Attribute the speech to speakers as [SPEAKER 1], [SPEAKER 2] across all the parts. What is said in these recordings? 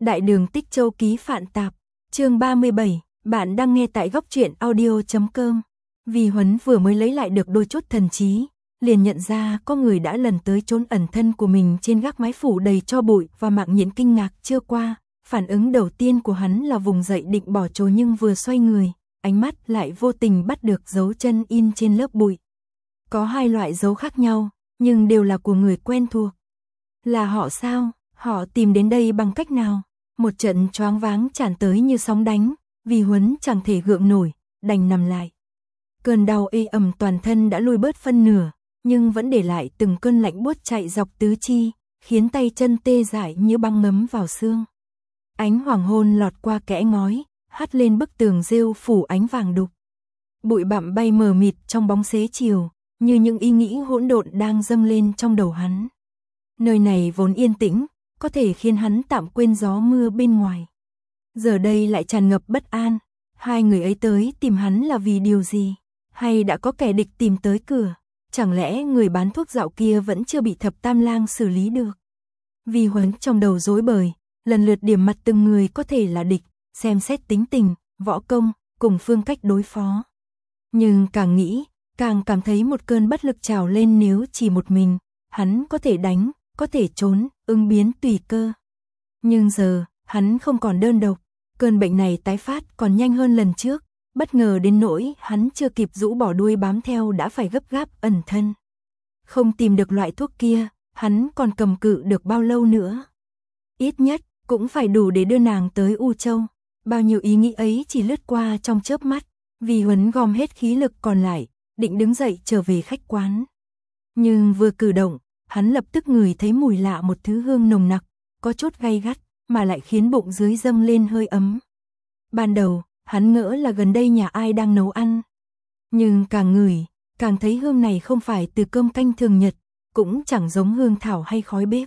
[SPEAKER 1] Đại đường Tích Châu ký Phạn Tạp, chương 37, bạn đang nghe tại góc truyện audio.com. Vi Huấn vừa mới lấy lại được đôi chút thần trí, liền nhận ra có người đã lần tới trốn ẩn thân của mình trên gác mái phủ đầy tro bụi và Mạng Nhiễn kinh ngạc chưa qua. Phản ứng đầu tiên của hắn là vùng dậy định bỏ trốn, nhưng vừa xoay người, ánh mắt lại vô tình bắt được dấu chân in trên lớp bụi. Có hai loại dấu khác nhau, nhưng đều là của người quen thuộc. Là họ sao? Họ tìm đến đây bằng cách nào? Một trận choáng váng tràn tới như sóng đánh, Vi Huấn chẳng thể gượng nổi, đành nằm lại. Cơn đau ê ẩm toàn thân đã lui bớt phân nửa, nhưng vẫn để lại từng cơn lạnh buốt chạy dọc tứ chi, khiến tay chân tê dại như băng ngấm vào xương. Ánh hoàng hôn lọt qua kẽ ngói, hắt lên bức tường rêu phủ ánh vàng đục. Bụi bặm bay mờ mịt trong bóng xế chiều, như những ý nghĩ hỗn độn đang dâng lên trong đầu hắn. Nơi này vốn yên tĩnh, có thể khiến hắn tạm quên gió mưa bên ngoài. Giờ đây lại tràn ngập bất an. Hai người ấy tới tìm hắn là vì điều gì? Hay đã có kẻ địch tìm tới cửa? Chẳng lẽ người bán thuốc dạo kia vẫn chưa bị Thập Tam Lang xử lý được? Vi Huấn trong đầu rối bời, lần lượt điểm mặt từng người có thể là địch, xem xét tính tình, võ công, cùng phương cách đối phó. Nhưng càng nghĩ, càng cảm thấy một cơn bất lực trào lên. Nếu chỉ một mình, hắn có thể đánh, có thể trốn, ứng biến tùy cơ. Nhưng giờ, hắn không còn đơn độc, cơn bệnh này tái phát còn nhanh hơn lần trước, bất ngờ đến nỗi hắn chưa kịp rũ bỏ đuôi bám theo đã phải gấp gáp ẩn thân. Không tìm được loại thuốc kia, hắn còn cầm cự được bao lâu nữa? Ít nhất, cũng phải đủ để đưa nàng tới U Châu. Bao nhiêu ý nghĩ ấy chỉ lướt qua trong chớp mắt, Vi Huấn gom hết khí lực còn lại, định đứng dậy trở về khách quán. Nhưng vừa cử động, hắn lập tức ngửi thấy mùi lạ, một thứ hương nồng nặc, có chút gay gắt, mà lại khiến bụng dưới dâng lên hơi ấm. Ban đầu, hắn ngỡ là gần đây nhà ai đang nấu ăn. Nhưng càng ngửi, càng thấy hương này không phải từ cơm canh thường nhật, cũng chẳng giống hương thảo hay khói bếp.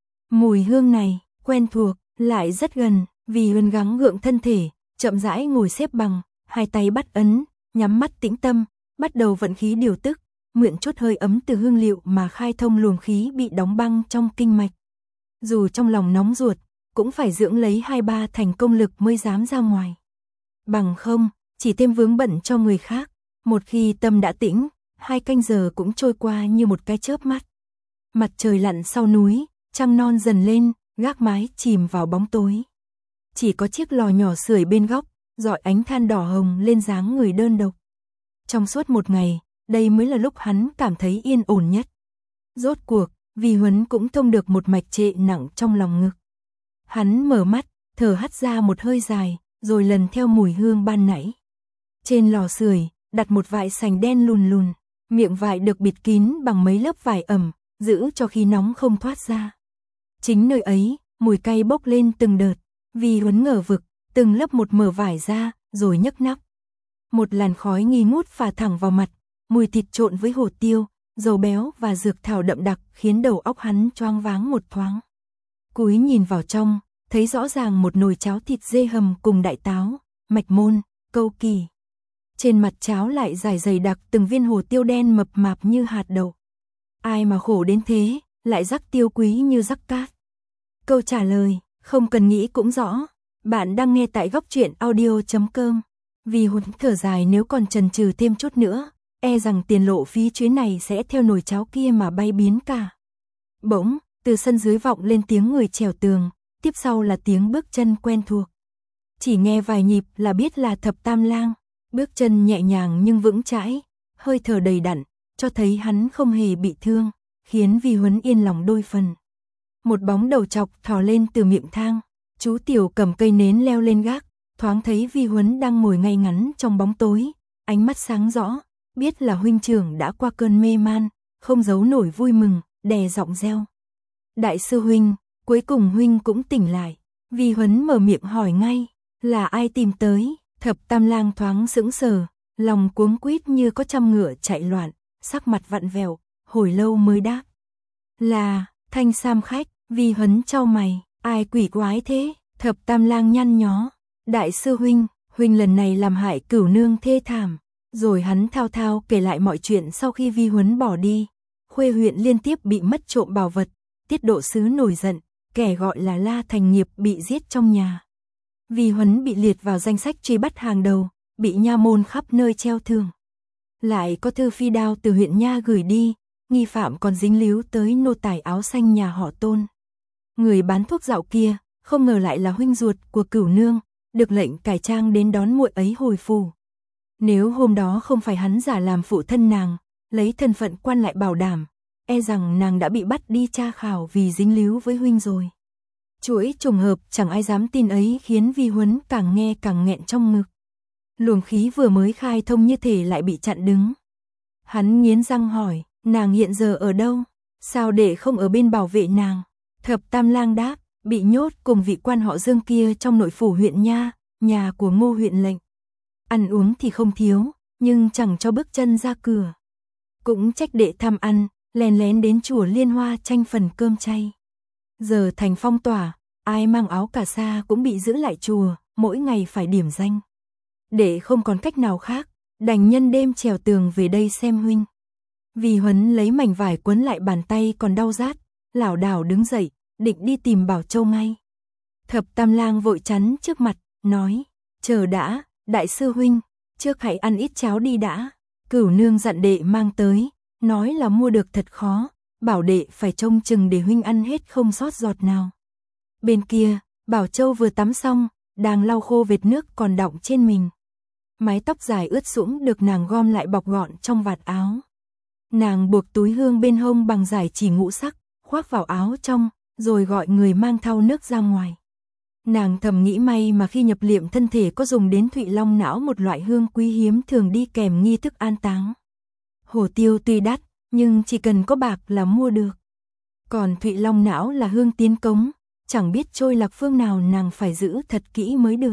[SPEAKER 1] Mùi hương này, quen thuộc, lại rất gần. Vi Huấn gắng gượng thân thể, chậm rãi ngồi xếp bằng, hai tay bắt ấn, nhắm mắt tĩnh tâm, bắt đầu vận khí điều tức, mượn chút hơi ấm từ hương liệu mà khai thông luồng khí bị đóng băng trong kinh mạch. Dù trong lòng nóng ruột, cũng phải dưỡng lấy 2-3 thành công lực mới dám ra ngoài. Bằng không, chỉ thêm vướng bận cho người khác. Một khi tâm đã tĩnh, 2 canh giờ cũng trôi qua như một cái chớp mắt. Mặt trời lặn sau núi, trăng non dần lên, gác mái chìm vào bóng tối. Chỉ có chiếc lò nhỏ sưởi bên góc, rọi ánh than đỏ hồng lên dáng người đơn độc. Trong suốt một ngày, đây mới là lúc hắn cảm thấy yên ổn nhất. Rốt cuộc, Vi Huấn cũng thông được một mạch trệ nặng trong lòng ngực. Hắn mở mắt, thở hắt ra một hơi dài, rồi lần theo mùi hương ban nãy. Trên lò sưởi, đặt một vại sành đen lùn lùn, miệng vại được bịt kín bằng mấy lớp vải ẩm, giữ cho khí nóng không thoát ra. Chính nơi ấy, mùi cay bốc lên từng đợt. Vi Huấn ngờ vực, từng lớp một mở vải ra, rồi nhấc nắp. Một làn khói nghi ngút phả thẳng vào mặt, mùi thịt trộn với hổ tiêu, dầu béo và dược thảo đậm đặc khiến đầu óc hắn choáng váng một thoáng. Cúi nhìn vào trong, thấy rõ ràng một nồi cháo thịt dê hầm cùng đại táo, mạch môn, câu kỳ. Trên mặt cháo lại rải dày đặc từng viên hổ tiêu đen mập mạp như hạt đậu. Ai mà khổ đến thế, lại rắc tiêu quý như rắc cát? Câu trả lời, không cần nghĩ cũng rõ. Bạn đang nghe tại góc truyện audio.com. Vi Huấn thở dài, nếu còn chần chừ thêm chút nữa, e rằng tiền lộ phí chuyến này sẽ theo nồi cháo kia mà bay biến cả. Bỗng, từ sân dưới vọng lên tiếng người trèo tường, tiếp sau là tiếng bước chân quen thuộc. Chỉ nghe vài nhịp là biết là Thập Tam Lang, bước chân nhẹ nhàng nhưng vững chãi, hơi thở đầy đặn, cho thấy hắn không hề bị thương, khiến Vi Huấn yên lòng đôi phần. Một bóng đầu trọc thò lên từ miệng thang, chú Tiểu cầm cây nến leo lên gác, thoáng thấy Vi Huấn đang ngồi ngay ngắn trong bóng tối, ánh mắt sáng rõ, biết là huynh trưởng đã qua cơn mê man, không giấu nổi vui mừng, đè giọng reo. Đại sư huynh, cuối cùng huynh cũng tỉnh lại. Vi Huấn mở miệng hỏi ngay, là ai tìm tới? Thập Tam Lang thoáng sững sờ, lòng cuống quýt như có trăm ngựa chạy loạn, sắc mặt vặn vẹo, hồi lâu mới đáp. Là Thanh Sam khách. Vi Huấn chau mày, ai quỷ quái thế? Thập Tam Lang nhăn nhó, đại sư huynh, huynh lần này làm hại cửu nương thê thảm. Rồi hắn thao thao kể lại mọi chuyện sau khi Vi Huấn bỏ đi. Khuê huyện liên tiếp bị mất trộm bảo vật, Tiết Độ sứ nổi giận, kẻ gọi là La Thành Nghiệp bị giết trong nhà. Vi Huấn bị liệt vào danh sách truy bắt hàng đầu, bị nha môn khắp nơi treo thưởng. Lại có thư phi đao từ huyện nha gửi đi, nghi phạm còn dính líu tới nô tài áo xanh nhà họ Tôn. Người bán thuốc dạo kia, không ngờ lại là huynh ruột của Cửu Nương, được lệnh cải trang đến đón muội ấy hồi phủ. Nếu hôm đó không phải hắn giả làm phụ thân nàng, lấy thân phận quan lại bảo đảm, e rằng nàng đã bị bắt đi tra khảo vì dính líu với huynh rồi. Chuỗi trùng hợp chẳng ai dám tin ấy khiến Vi Huấn càng nghe càng nghẹn trong ngực. Luồng khí vừa mới khai thông như thể lại bị chặn đứng. Hắn nghiến răng hỏi, nàng hiện giờ ở đâu? Sao để không ở bên bảo vệ nàng? Thập Tam Lang đáp, bị nhốt cùng vị quan họ Dương kia trong nội phủ huyện nha, nhà của Ngô huyện lệnh. Ăn uống thì không thiếu, nhưng chẳng cho bước chân ra cửa. Cũng trách đệ tham ăn, lén lén đến chùa Liên Hoa tranh phần cơm chay. Giờ thành phong tỏa, ai mang áo cà sa cũng bị giữ lại chùa, mỗi ngày phải điểm danh. Đệ không còn cách nào khác, đành nhân đêm trèo tường về đây xem huynh. Vi Huấn lấy mảnh vải quấn lại bàn tay còn đau rát, lảo đảo đứng dậy, định đi tìm Bảo Châu ngay. Thập Tam Lang vội chắn trước mặt, nói, chờ đã, đại sư huynh, trước hãy ăn ít cháo đi đã. Cửu Nương dặn đệ mang tới, nói là mua được thật khó, bảo đệ phải trông chừng để huynh ăn hết không sót giọt nào. Bên kia, Bảo Châu vừa tắm xong, đang lau khô vệt nước còn đọng trên mình. Mái tóc dài ướt sũng được nàng gom lại bọc gọn trong vạt áo. Nàng buộc túi hương bên hông bằng giải chỉ ngũ sắc, khoác vào áo trong, rồi gọi người mang thau nước ra ngoài. Nàng thầm nghĩ may mà khi nhập liệm thân thể có dùng đến Thụy Long não, một loại hương quý hiếm thường đi kèm nghi thức an táng. Hổ tiêu tuy đắt, nhưng chỉ cần có bạc là mua được. Còn Thụy Long não là hương tiến cống, chẳng biết trôi lạc phương nào nàng phải giữ thật kỹ mới được.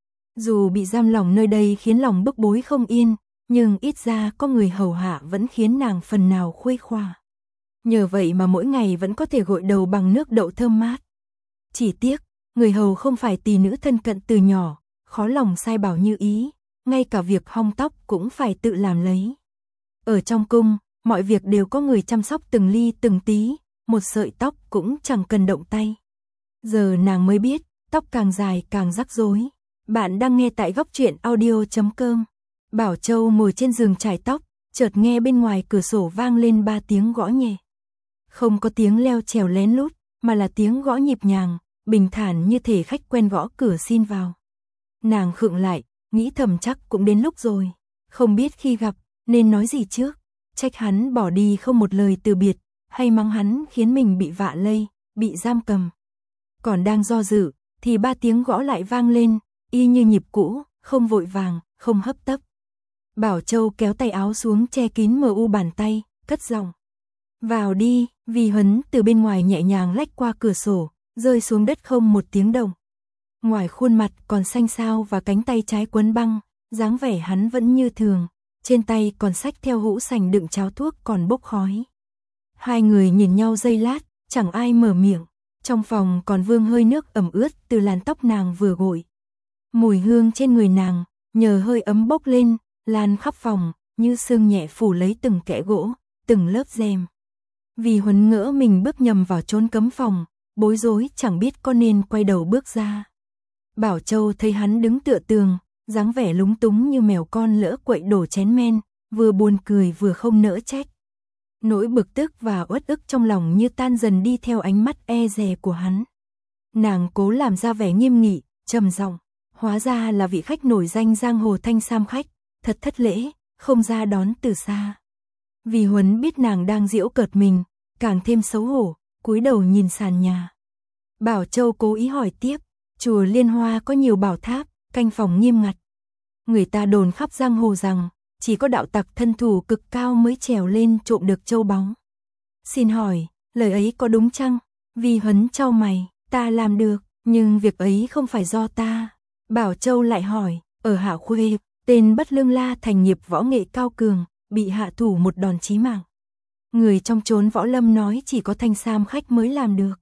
[SPEAKER 1] Dù bị giam lỏng nơi đây khiến lòng bức bối không yên, nhưng ít ra có người hầu hạ vẫn khiến nàng phần nào khuây khỏa. Nhờ vậy mà mỗi ngày vẫn có thể gội đầu bằng nước đậu thơm mát. Chỉ tiếc, người hầu không phải tỷ nữ thân cận từ nhỏ, khó lòng sai bảo như ý, ngay cả việc hong tóc cũng phải tự làm lấy. Ở trong cung, mọi việc đều có người chăm sóc từng ly từng tí, một sợi tóc cũng chẳng cần động tay. Giờ nàng mới biết, tóc càng dài càng rắc rối. Bạn đang nghe tại góc truyện audio.com. Bảo Châu ngồi trên giường chải tóc, chợt nghe bên ngoài cửa sổ vang lên 3 tiếng gõ nhẹ. Không có tiếng leo trèo lén lút, mà là tiếng gõ nhịp nhàng, bình thản như thể khách quen gõ cửa xin vào. Nàng khựng lại, nghĩ thầm chắc cũng đến lúc rồi, không biết khi gặp, nên nói gì trước, trách hắn bỏ đi không một lời từ biệt, hay mắng hắn khiến mình bị vạ lây, bị giam cầm. Còn đang do dự, thì 3 tiếng gõ lại vang lên, y như nhịp cũ, không vội vàng, không hấp tấp. Bảo Châu kéo tay áo xuống che kín mờ u bàn tay, cất giọng. Vào đi, Vi Huấn từ bên ngoài nhẹ nhàng lách qua cửa sổ, rơi xuống đất không một tiếng động. Ngoài khuôn mặt còn xanh xao và cánh tay trái quấn băng, dáng vẻ hắn vẫn như thường, trên tay còn xách theo hũ sành đựng cháo thuốc còn bốc khói. Hai người nhìn nhau giây lát, chẳng ai mở miệng, trong phòng còn vương hơi nước ẩm ướt từ làn tóc nàng vừa gội. Mùi hương trên người nàng, nhờ hơi ấm bốc lên, lan khắp phòng, như sương nhẹ phủ lấy từng kẽ gỗ, từng lớp rèm. Vi Huấn ngỡ mình bước nhầm vào chốn cấm phòng, bối rối chẳng biết có nên quay đầu bước ra. Bảo Châu thấy hắn đứng tựa tường, dáng vẻ lúng túng như mèo con lỡ quậy đổ chén men, vừa buồn cười vừa không nỡ trách. Nỗi bực tức và uất ức trong lòng như tan dần đi theo ánh mắt e dè của hắn. Nàng cố làm ra vẻ nghiêm nghị, trầm giọng, hóa ra là vị khách nổi danh giang hồ Thanh Sam khách, thật thất lễ, không ra đón từ xa. Vi Huấn biết nàng đang giễu cợt mình, càng thêm xấu hổ, cúi đầu nhìn sàn nhà. Bảo Châu cố ý hỏi tiếp, chùa Liên Hoa có nhiều bảo tháp, canh phòng nghiêm ngặt. Người ta đồn khắp giang hồ rằng, chỉ có đạo tặc thân thủ cực cao mới trèo lên trộm được châu báu. Xin hỏi, lời ấy có đúng chăng? Vi Huấn chau mày, ta làm được, nhưng việc ấy không phải do ta. Bảo Châu lại hỏi, ở Hạ Khuê, tên bất lương La Thành Nghiệp võ nghệ cao cường, bị hạ thủ một đòn chí mạng. Người trong chốn võ lâm nói chỉ có Thanh Sam khách mới làm được.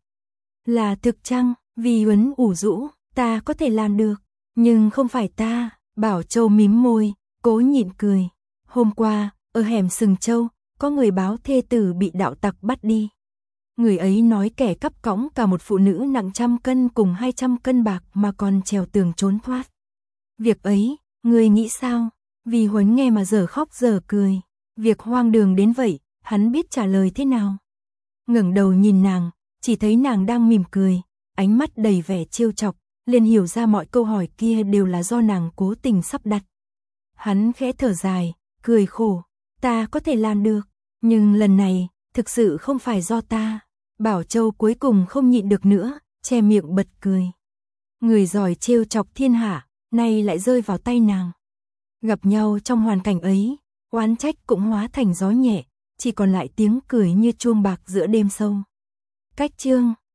[SPEAKER 1] Là thực chăng? Vi Huấn ủ rũ, ta có thể làm được, nhưng không phải ta. Bảo Châu mím môi, cố nhịn cười. Hôm qua, ở hẻm Sừng Châu, có người báo thê tử bị đạo tặc bắt đi. Người ấy nói kẻ cắp cõng cả một phụ nữ nặng 100 cân cùng 200 cân bạc mà còn trèo tường trốn thoát. Việc ấy, người nghĩ sao? Vì Huấn nghe mà dở khóc dở cười. Việc hoang đường đến vậy, hắn biết trả lời thế nào. Ngẩng đầu nhìn nàng, chỉ thấy nàng đang mỉm cười, ánh mắt đầy vẻ trêu chọc, liền hiểu ra mọi câu hỏi kia đều là do nàng cố tình sắp đặt. Hắn khẽ thở dài, cười khổ, ta có thể làm được, nhưng lần này, thực sự không phải do ta. Bảo Châu cuối cùng không nhịn được nữa, che miệng bật cười. Người giỏi trêu chọc thiên hạ, nay lại rơi vào tay nàng. Gặp nhau trong hoàn cảnh ấy, oán trách cũng hóa thành gió nhẹ, chỉ còn lại tiếng cười như chuông bạc giữa đêm sâu. Cách chương